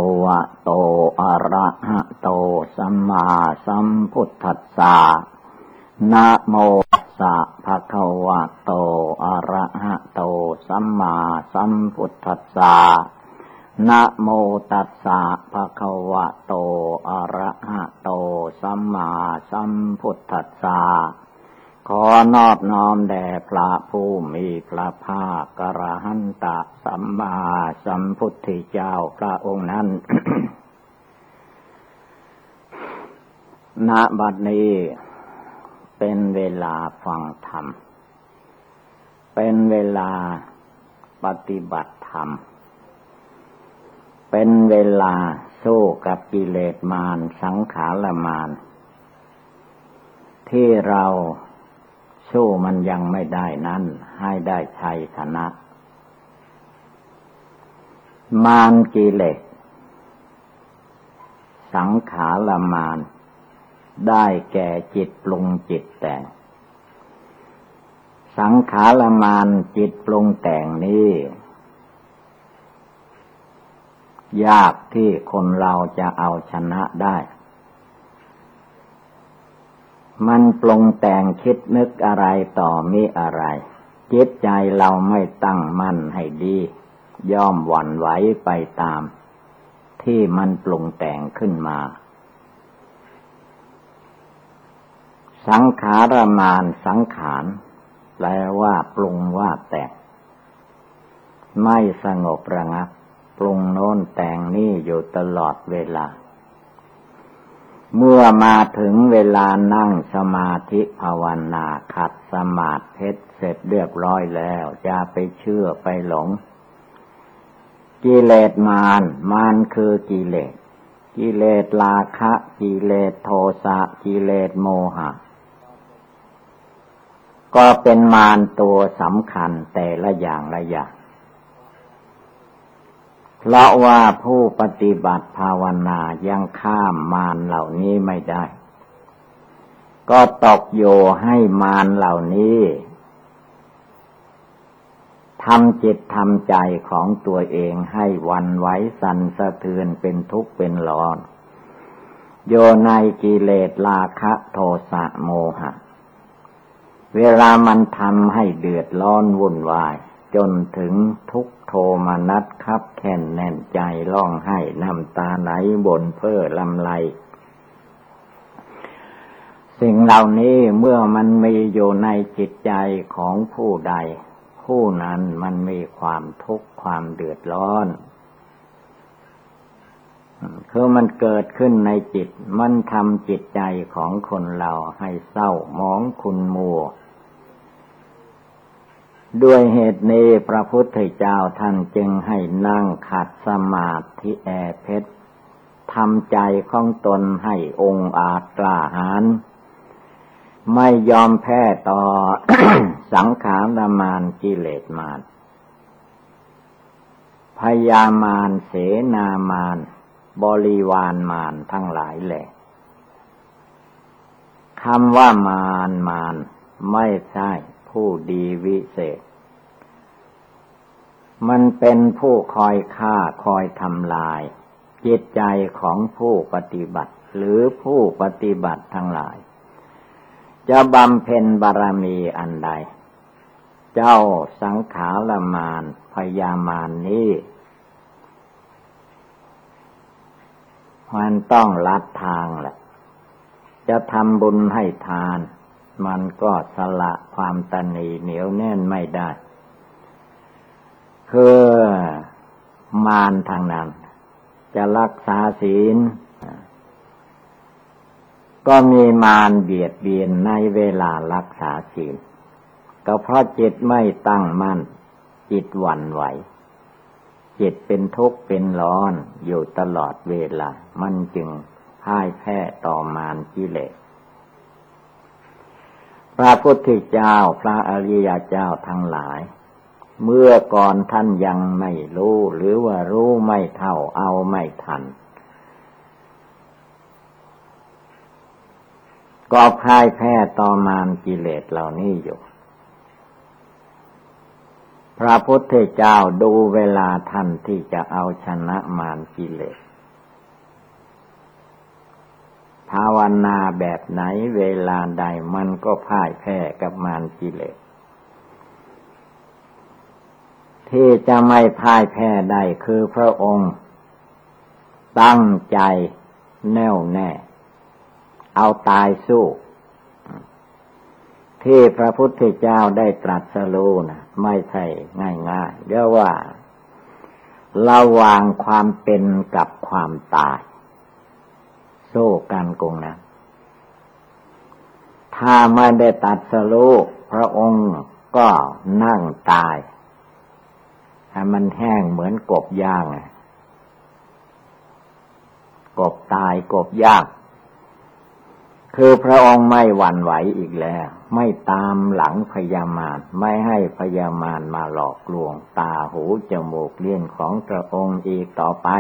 วะโตอะระหะโตสัมมาสัมพุทธัสสะนะโมตัสสะภะคะวะโตอะระหะโตสัมมาสัมพุทธัสสะนะโมตัสสะภะคะวะโตอะระหะโตสัมมาสัมพุทธัสสะขอนอบน้อมแด่พระผู้มีพระภาคอรหันตสัมมาสัมพุทธเจ้าพระองค์นั้น ณ บัดนี้เป็นเวลาฟังธรรมเป็นเวลาปฏิบัติธรรมเป็นเวลาสู้กับกิเลสมารสังขารมารที่เราสู้มันยังไม่ได้นั้นให้ได้ชัยชนะมารกิเลสสังขารมารได้แก่จิตปรุงจิตแต่งสังขารมารจิตปรุงแต่งนี้ยากที่คนเราจะเอาชนะได้มันปรุงแต่งคิดนึกอะไรต่อมิอะไรจิตใจเราไม่ตั้งมั่นให้ดีย่อมหวั่นไหวไปตามที่มันปรุงแต่งขึ้นมาสังขารมารสังขารแปลว่าปรุงว่าแต่งไม่สงบระงับปรุงโน้นแต่งนี่อยู่ตลอดเวลาเมื่อมาถึงเวลานั่งสมาธิภาวนาขัดสมาธิเสร็จเรียบร้อยแล้วอย่าไปเชื่อไปหลงกิเลสมารคือกิเลสกิเลสราคะกิเลสโทสะกิเลสโมหะก็เป็นมารตัวสำคัญแต่ละอย่างละอย่างเพราะว่าผู้ปฏิบัติภาวนายังข้ามมารเหล่านี้ไม่ได้ก็ตกโยให้มารเหล่านี้ทำจิตทำใจของตัวเองให้หวั่นไหวสั่นสะเทือนเป็นทุกข์เป็นร้อนโยในกิเลสราคะโทสะโมหะเวลามันทำให้เดือดร้อนวุ่นวายจนถึงทุกข์โทมนัสคับแค้นแน่นใจร้องไห้น้ำตาไหลบ่นเพ้อลำไรสิ่งเหล่านี้เมื่อมันมีอยู่ในจิตใจของผู้ใดผู้นั้นมันมีความทุกข์ความเดือดร้อนคือมันเกิดขึ้นในจิตมันทำจิตใจของคนเราให้เศร้าหมองขุ่นมัวด้วยเหตุนี้พระพุทธเจ้าท่านจึงให้นั่งขัดสมาธิเพชรทำใจของตนให้องอาจกล้าหาญไม่ยอมแพ้ต่อ สังขารมารกิเลสมารพยามารเสนามารบริวารมารทั้งหลายแหละคำว่ามารไม่ใช่ผู้ดีวิเศษมันเป็นผู้คอยฆ่าคอยทำลายจิตใจของผู้ปฏิบัติหรือผู้ปฏิบัติทั้งหลายจะบำเพ็ญบารมีอันใดเจ้าสังขารมารพยามารนี้มันต้องลัดทางแหละจะทำบุญให้ทานมันก็สละความตนีเหนียวแน่นไม่ได้คือมารทางนั้นจะรักษาศีลก็มีมารเบียดเบียนในเวลารักษาศีลก็เพราะจิตไม่ตั้งมั่นจิตหวั่นไหวจิตเป็นทุกข์เป็นร้อนอยู่ตลอดเวลามันจึงพ่ายแพ้ต่อมารกิเลสพระพุทธเจ้าพระอริยเจ้าทั้งหลายเมื่อก่อนท่านยังไม่รู้หรือว่ารู้ไม่เท่าเอาไม่ทันก็พ่ายแพ้ต่อมารกิเลสเหล่านี้อยู่ พระพุทธเจ้าดูเวลาท่านที่จะเอาชนะมารกิเลสภาวนาแบบไหนเวลาใดมันก็พ่ายแพ้กับมารกิเลสที่จะไม่พ่ายแพ้ได้คือพระองค์ตั้งใจแน่วแน่เอาตายสู้ที่พระพุทธเจ้าได้ตรัสรู้นะไม่ใช่ง่ายๆเรียกว่าระหว่างความเป็นกับความตายสู้กันกงนะถ้าไม่ได้ตรัสรู้พระองค์ก็นั่งตายให้มันแห้งเหมือนกบย่างกบตายกบย่างคือพระองค์ไม่หวั่นไหวอีกแล้วไม่ตามหลังพยามารไม่ให้พยามารมาหลอกลวงตาหูจมูกลิ้นของพระองค์อีกต่อไป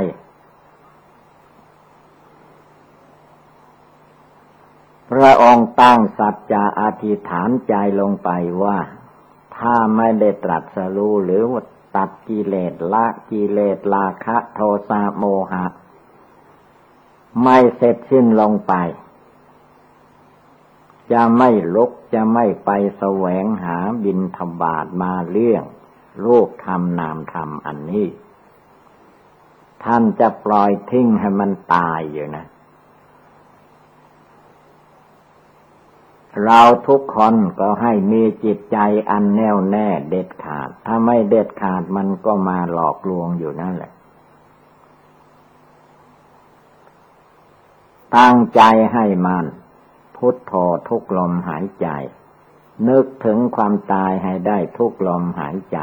พระองค์ตั้งสัจจะอธิษฐานใจลงไปว่าถ้าไม่ได้ตรัสรู้หรือว่าตัดกิเลสละกิเลสราคะโทสะโมหะไม่เสร็จสิ้นลงไปจะไม่ลุกจะไม่ไปแสวงหาบิณฑบาตมาเลี้ยงรูปธรรมนามธรรมอันนี้ท่านจะปล่อยทิ้งให้มันตายอยู่นะเราทุกคนก็ให้มีจิตใจอันแน่วแน่เด็ดขาดถ้าไม่เด็ดขาดมันก็มาหลอกลวงอยู่นั่นแหละตั้งใจให้มันพุทโธทุกลมหายใจนึกถึงความตายให้ได้ทุกลมหายใจ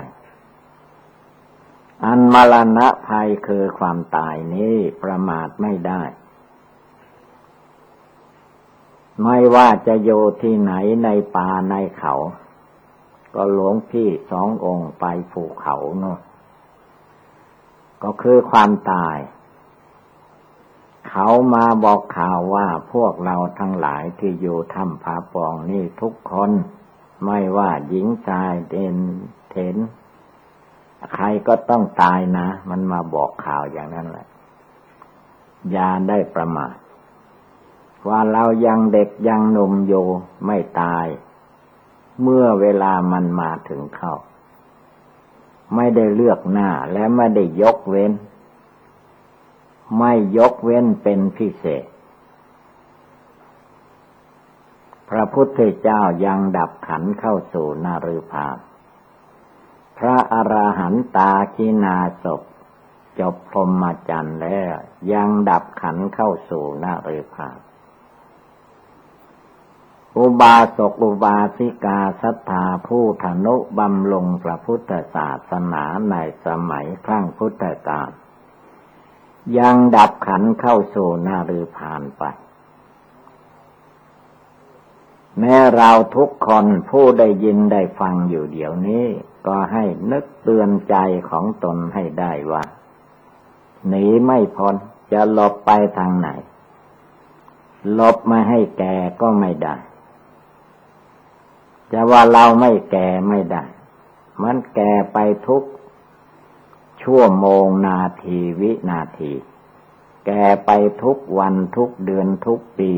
อันมรณะภัยคือความตายนี้ประมาทไม่ได้ไม่ว่าจะอยู่ที่ไหนในป่าในเขาก็หลวงพี่สององค์ไปภูเขาเนาะก็คือความตายเขามาบอกข่าวว่าพวกเราทั้งหลายที่อยู่ถ้ำผาปองนี่ทุกคนไม่ว่าหญิงชายเด่นเถนใครก็ต้องตายนะมันมาบอกข่าวอย่างนั้นแหละอย่าได้ประมาทว่าเรายังเด็กยังหนุ่มอยู่ไม่ตายเมื่อเวลามันมาถึงเข้าไม่ได้เลือกหน้าและไม่ได้ยกเว้นไม่ยกเว้นเป็นพิเศษพระพุทธเจ้ายังดับขันธ์เข้าสู่นฤพานพระอรหันตาคินาศพจบพรหมจรรย์แล้วยังดับขันธ์เข้าสู่นฤพานอุบาสกอุบาสิกาศรัทธาผู้ทนุบำรุงพระพุทธศาสนาในสมัยครั้งพุทธกาลยังดับขันธ์เข้าสู่นฤพานไปแม้เราทุกคนผู้ได้ยินได้ฟังอยู่เดี๋ยวนี้ก็ให้นึกเตือนใจของตนให้ได้ว่าหนีไม่พ้นจะหลบไปทางไหนหลบไม่ให้แก่ก็ไม่ได้จะว่าเราไม่แก่ไม่ได้มันแก่ไปทุกชั่วโมงนาทีวินาทีแก่ไปทุกวันทุกเดือนทุกปี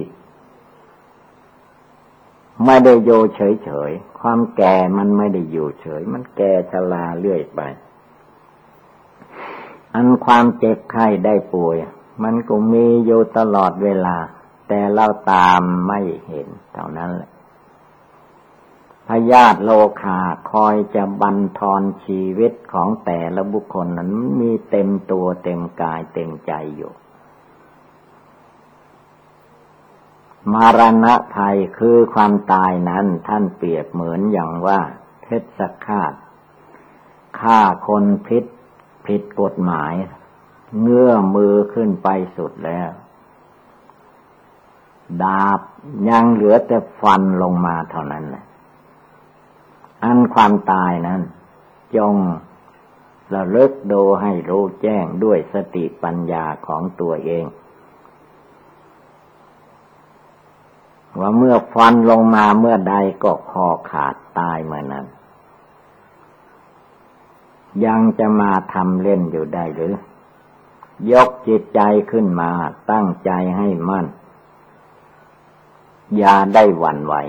ไม่ได้โยเฉยๆความแก่มันไม่ได้อยู่เฉยมันแก่ชราเรื่อยไปอันความเจ็บไข้ได้ป่วยมันก็มีอยู่ตลอดเวลาแต่เราตามไม่เห็นเท่านั้นแหละพยาธิโลคาคอยจะบั่นทอนชีวิตของแต่ละบุคคลนั้นมีเต็มตัวเต็มกายเต็มใจอยู่มรณะภัยคือความตายนั้นท่านเปรียบเหมือนอย่างว่าเพชฌฆาตฆ่าคนผิดกฎหมายเงื้อมือขึ้นไปสุดแล้วดาบยังเหลือแต่ฟันลงมาเท่านั้นแหละอันความตายนั้นจงระลึกดูให้รู้แจ้งด้วยสติปัญญาของตัวเองว่าเมื่อฟันลงมาเมื่อใดก็คอขาดตายเมื่อนั้นยังจะมาทำเล่นอยู่ได้หรือยกจิตใจขึ้นมาตั้งใจให้มั่นอย่าได้หวั่นไหว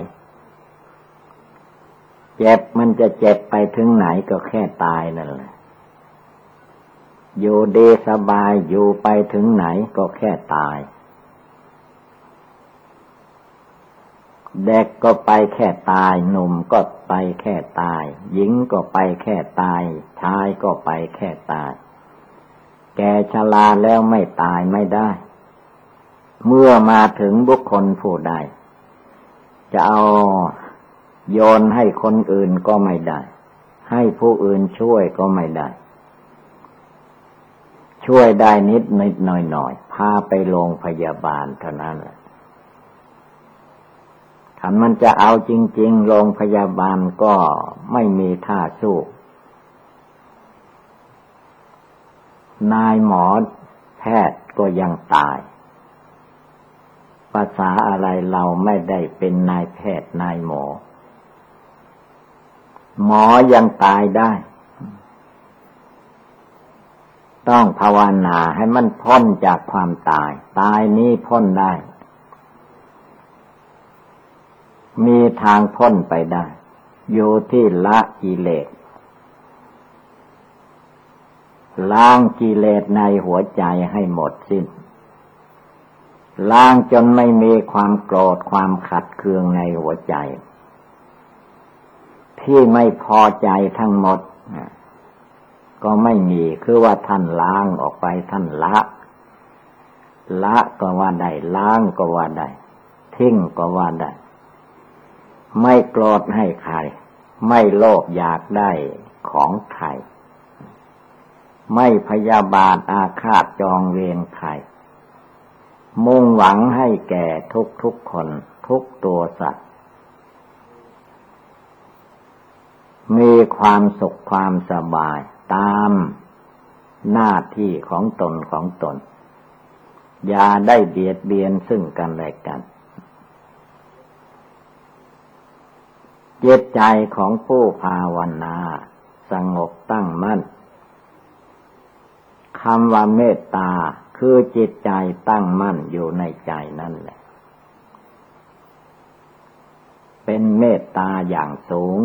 เจ็บมันจะเจ็บไปถึงไหนก็แค่ตายนั่นแหละอยู่ดีสบายอยู่ไปถึงไหนก็แค่ตายเด็กก็ไปแค่ตายหนุ่มก็ไปแค่ตายหญิงก็ไปแค่ตายชายก็ไปแค่ตายแก่ชราแล้วไม่ตายไม่ได้เมื่อมาถึงบุคคลผู้ใดจะเอาโยนให้คนอื่นก็ไม่ได้ให้ผู้อื่นช่วยก็ไม่ได้ช่วยได้นิดหน่อยพาไปโรงพยาบาลเท่านั้นแหละถ้ามันจะเอาจริงๆโรงพยาบาลก็ไม่มีท่าสู้นายหมอแพทย์ก็ยังตายภาษาอะไรเราไม่ได้เป็นนายแพทย์นายหมอหมอยังตายได้ต้องภาวนาให้มันพ้นจากความตายตายนี้พ้นได้มีทางพ้นไปได้อยู่ที่ละกิเลสล้างกิเลสในหัวใจให้หมดสิ้นล้างจนไม่มีความโกรธความขัดเคืองในหัวใจที่ไม่พอใจทั้งหมดก็ไม่มีคือว่าท่านล้างออกไปท่านละก็ว่าได้ล้างก็ว่าได้ทิ้งก็ว่าได้ไม่โกรธให้ใครไม่โลภอยากได้ของใครไม่พยาบาทอาฆาตจองเวรใครมุ่งหวังให้แก่ทุกคนทุกตัวสัตว์มีความสุขความสบายตามหน้าที่ของตนอย่าได้เบียดเบียนซึ่งกันและกันจิตใจของผู้ภาวนาสงบตั้งมั่นคำว่าเมตตาคือจิตใจตั้งมั่นอยู่ในใจนั่นแหละเป็นเมตตาอย่างสูง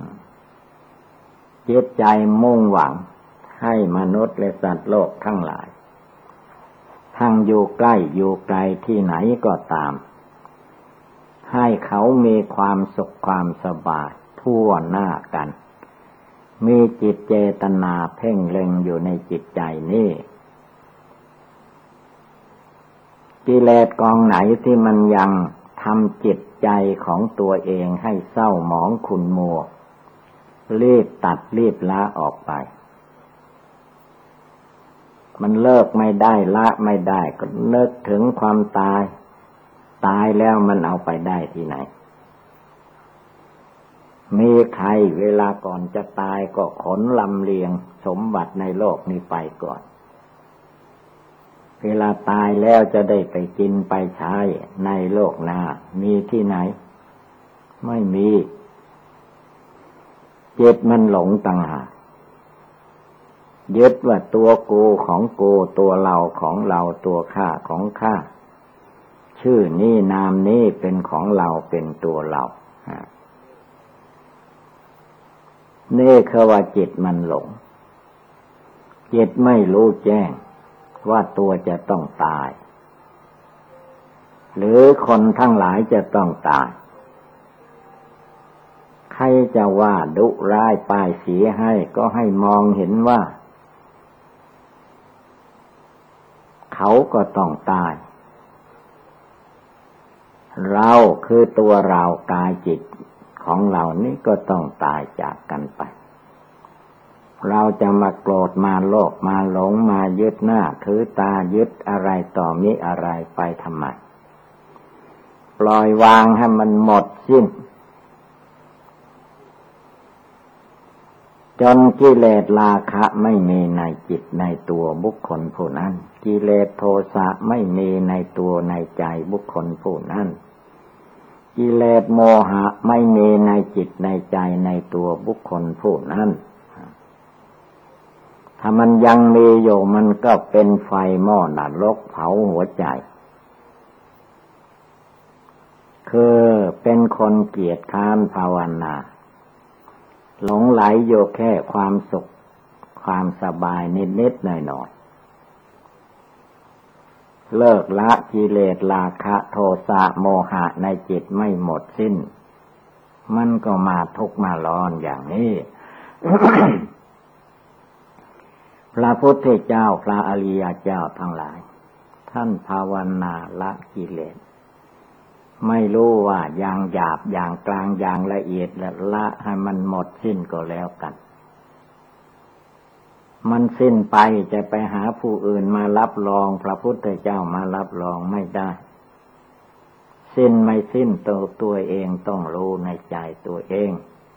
จิตใจมุ่งหวังให้มนุษย์และสัตว์โลกทั้งหลายทั้งอยู่ใกล้อยู่ไกลที่ไหนก็ตามให้เขามีความสุขความสบายทั่วหน้ากันมีจิตเจตนาเพ่งเล็งอยู่ในจิตใจนี้กิเลสกองไหนที่มันยังทำจิตใจของตัวเองให้เศร้าหมองขุ่นมัวรีบตัดรีบละออกไปมันเลิกไม่ได้ละไม่ได้ก็นึกถึงความตายแล้วมันเอาไปได้ที่ไหนมีใครเวลาก่อนจะตายก็ขนลำเลียงสมบัติในโลกนี้ไปก่อนเวลาตายแล้วจะได้ไปกินไปใช้ในโลกหน้ามีที่ไหนไม่มีจิตมันหลงต่างหากยึดว่าตัวกูของกูตัวเราของเราตัวข้าของข้าชื่อนี้นามนี้เป็นของเราเป็นตัวเรานี่คือว่าจิตมันหลงจิตไม่รู้แจ้งว่าตัวจะต้องตายหรือคนทั้งหลายจะต้องตายใครจะว่าดุร้ายป้ายสีให้ก็ให้มองเห็นว่าเขาก็ต้องตายเราคือตัวเรากายจิตของเรานี่ก็ต้องตายจากกันไปเราจะมาโกรธมาโลภมาหลงมายึดหน้าถือตายึดอะไรต่อมิอะไรไปทำไมปล่อยวางให้มันหมดสิ้นจนกิเลสราคะไม่มีในจิตในตัวบุคคลผู้นั้นกิเลสโทสะไม่มีในตัวในใจบุคคลผู้นั้นกิเลสโมหะไม่มีในจิตในใจในตัวบุคคลผู้นั้นถ้ามันยังมีอยู่มันก็เป็นไฟหม้อนรกเผาหัวใจคคือเป็นคนเกียจคร้านภาวนาหลงไหลอยู่แค่ความสุขความสบายนิดๆหน่อยๆเลิกละกิเลสราคะโทสะโมหะในจิตไม่หมดสิ้นมันก็มาทุกข์มาร้อนอย่างนี้ พระพุทธเจ้าพระอริยเจ้าทั้งหลายท่านภาวนาละกิเลสไม่รู้ว่าอย่างหยาบอย่างกลางอย่างละเอียดและละให้มันหมดสิ้นก็แล้วกันมันสิ้นไปจะไปหาผู้อื่นมารับรองพระพุทธเจ้ามารับรองไม่ได้สิ้นไม่สิ้นตัวเองต้องรู้ในใจตัวเอง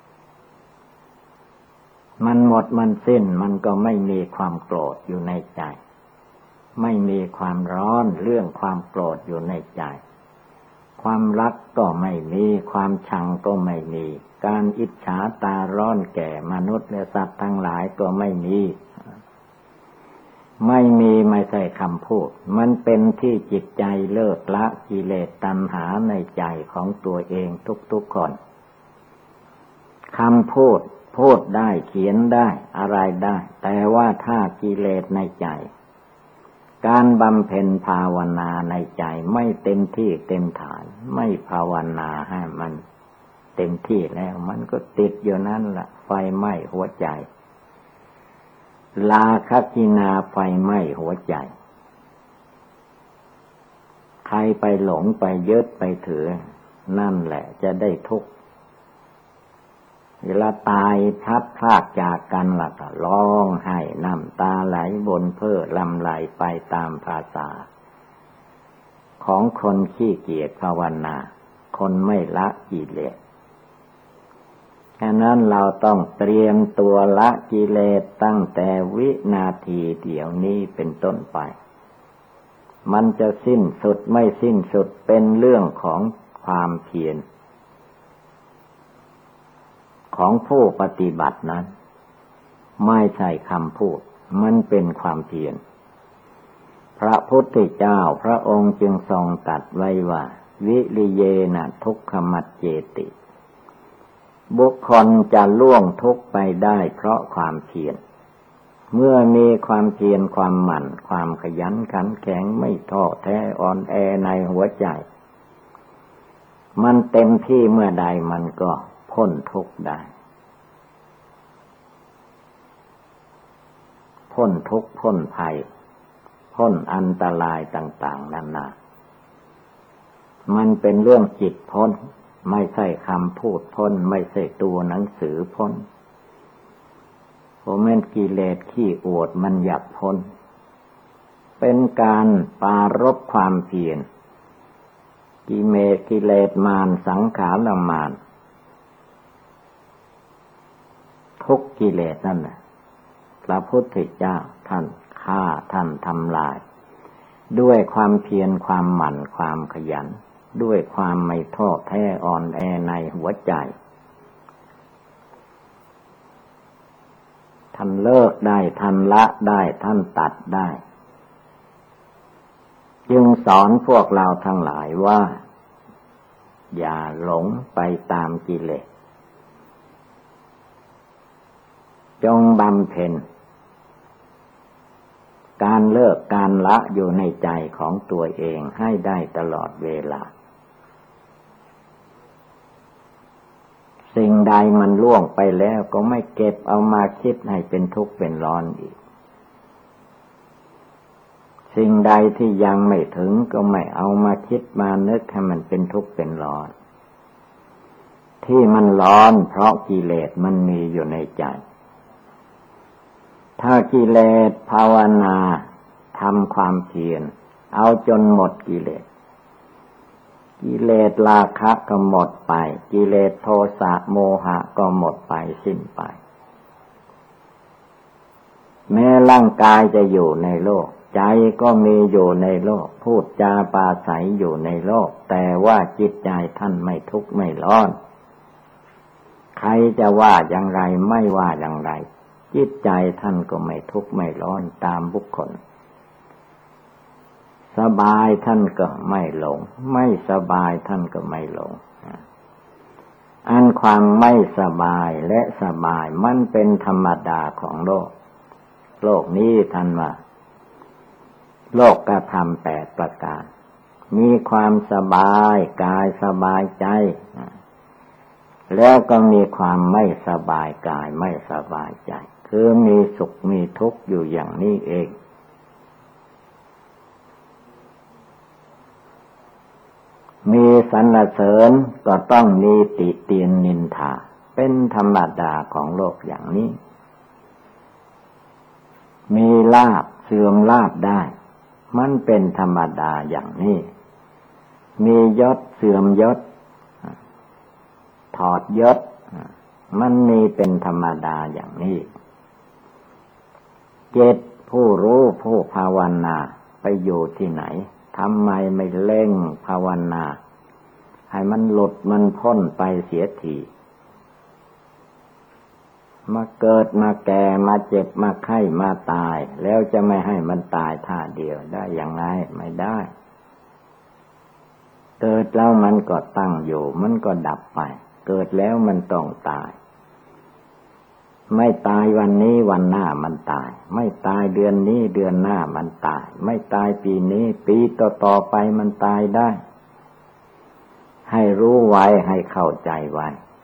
มันหมดมันสิ้นมันก็ไม่มีความโกรธอยู่ในใจไม่มีความร้อนเรื่องความโกรธอยู่ในใจความรักก็ไม่มีความชังก็ไม่มีการอิจฉาตาร้อนแก่มนุษย์และสัตว์ทั้งหลายก็ไม่มีไม่ใช่คำพูดมันเป็นที่จิตใจเลิกละกิเลสตัณหาในใจของตัวเองทุกๆคนคำพูดได้เขียนได้อะไรได้แต่ว่าถ้ากิเลสในใจการบำเพ็ญภาวนาในใจไม่เต็มที่เต็มฐานไม่ภาวนาให้มันเต็มที่แล้วมันก็ติดอยู่นั่นแหละไฟไหม้หัวใจราคะกินาไฟไหม้หัวใจใครไปหลงไปยึดไปถือนั่นแหละจะได้ทุกข์เวลาตายพลัดพรากจากกันล่ะก็ร้องไห้น้ำตาไหลบนเพ้อลำไหลไปตามภาษาของคนขี้เกียจภาวนาคนไม่ละกิเลสฉะนั้นเราต้องเตรียมตัวละกิเลสตั้งแต่วินาทีเดี๋ยวนี้เป็นต้นไปมันจะสิ้นสุดไม่สิ้นสุดเป็นเรื่องของความเพียรของผู้ปฏิบัตินั้นไม่ใช่คำพูดมันเป็นความเพียรพระพุทธเจ้าพระองค์จึงทรงตรัสไว้ว่าวิริเยนะทุกขมัจเจติบุคคลจะล่วงทุกข์ไปได้เพราะความเพียรเมื่อมีความเพียรความหมั่นความขยันขันแข็งไม่ท้อแท้อ่อนแอในหัวใจมันเต็มที่เมื่อใดมันก็พ้นทุกข์ได้พ้นทุกข์พ้นภัยพ้นอันตรายต่างๆนานามันเป็นเรื่องจิตพ้นไม่ใช่คำพูดพ้นไม่ใช่ตัวหนังสือพ้นเพราะแม้นกิเลสขี้อวดมันอยากพ้นเป็นการปรารภความเพียรกิเลสมารสังขารมารทุกกิเลสนั่นแหละพระพุทธเจ้าท่านฆ่าท่านทำลายด้วยความเพียรความหมั่นความขยันด้วยความไม่ท้อแท้อ่อนแอในหัวใจท่านเลิกได้ท่านละได้ท่านตัดได้จึงสอนพวกเราทั้งหลายว่าอย่าหลงไปตามกิเลสจงบำเพ็ญการเลิกการละอยู่ในใจของตัวเองให้ได้ตลอดเวลาสิ่งใดมันล่วงไปแล้วก็ไม่เก็บเอามาคิดให้เป็นทุกข์เป็นร้อนอีกสิ่งใดที่ยังไม่ถึงก็ไม่เอามาคิดมานึกให้มันเป็นทุกข์เป็นร้อนที่มันร้อนเพราะกิเลสมันมีอยู่ในใจถ้ากิเลสภาวนาทำความเพียรเอาจนหมดกิเลสราคะก็หมดไปกิเลสโทสะโมหะก็หมดไปสิ้นไปแม้ร่างกายจะอยู่ในโลกใจก็มีอยู่ในโลกพูดจาปราศัยอยู่ในโลกแต่ว่าจิตใจท่านไม่ทุกข์ไม่ร้อนใครจะว่าอย่างไรไม่ว่าอย่างไรจิตใจท่านก็ไม่ทุกข์ไม่ร้อนตามบุคคลสบายท่านก็ไม่หลงไม่สบายท่านก็ไม่หลงอันความไม่สบายและสบายมันเป็นธรรมดาของโลกโลกนี้ท่านว่าโลกกธรรม8ประการมีความสบายกายสบายใจแล้วก็มีความไม่สบายกายไม่สบายใจคือมีสุขมีทุกข์อยู่อย่างนี้เองมีสรรเสริญก็ต้องมีติเตียนนินทาเป็นธรรมดาของโลกอย่างนี้มีลาภเสื่อมลาภได้มันเป็นธรรมดาอย่างนี้มียศเสื่อมยศถอดยศมันมีเป็นธรรมดาอย่างนี้จิตผู้รู้ผู้ภาวนาไปอยู่ที่ไหนทำไมไม่เล่งภาวนาให้มันหลุดมันพ้นไปเสียทีมาเกิดมาแก่มาเจ็บมาไข้มาตายแล้วจะไม่ให้มันตายท่าเดียวได้อย่างไรไม่ได้เกิดแล้วมันก็ตั้งอยู่มันก็ดับไปเกิดแล้วมันต้องตายไม่ตายวันนี้วันหน้ามันตายไม่ตายเดือนนี้เดือนหน้ามันตายไม่ตายปีนี้ปีต่อๆไปมันตายได้ให้รู้ไว้ให้เข้าใจไว้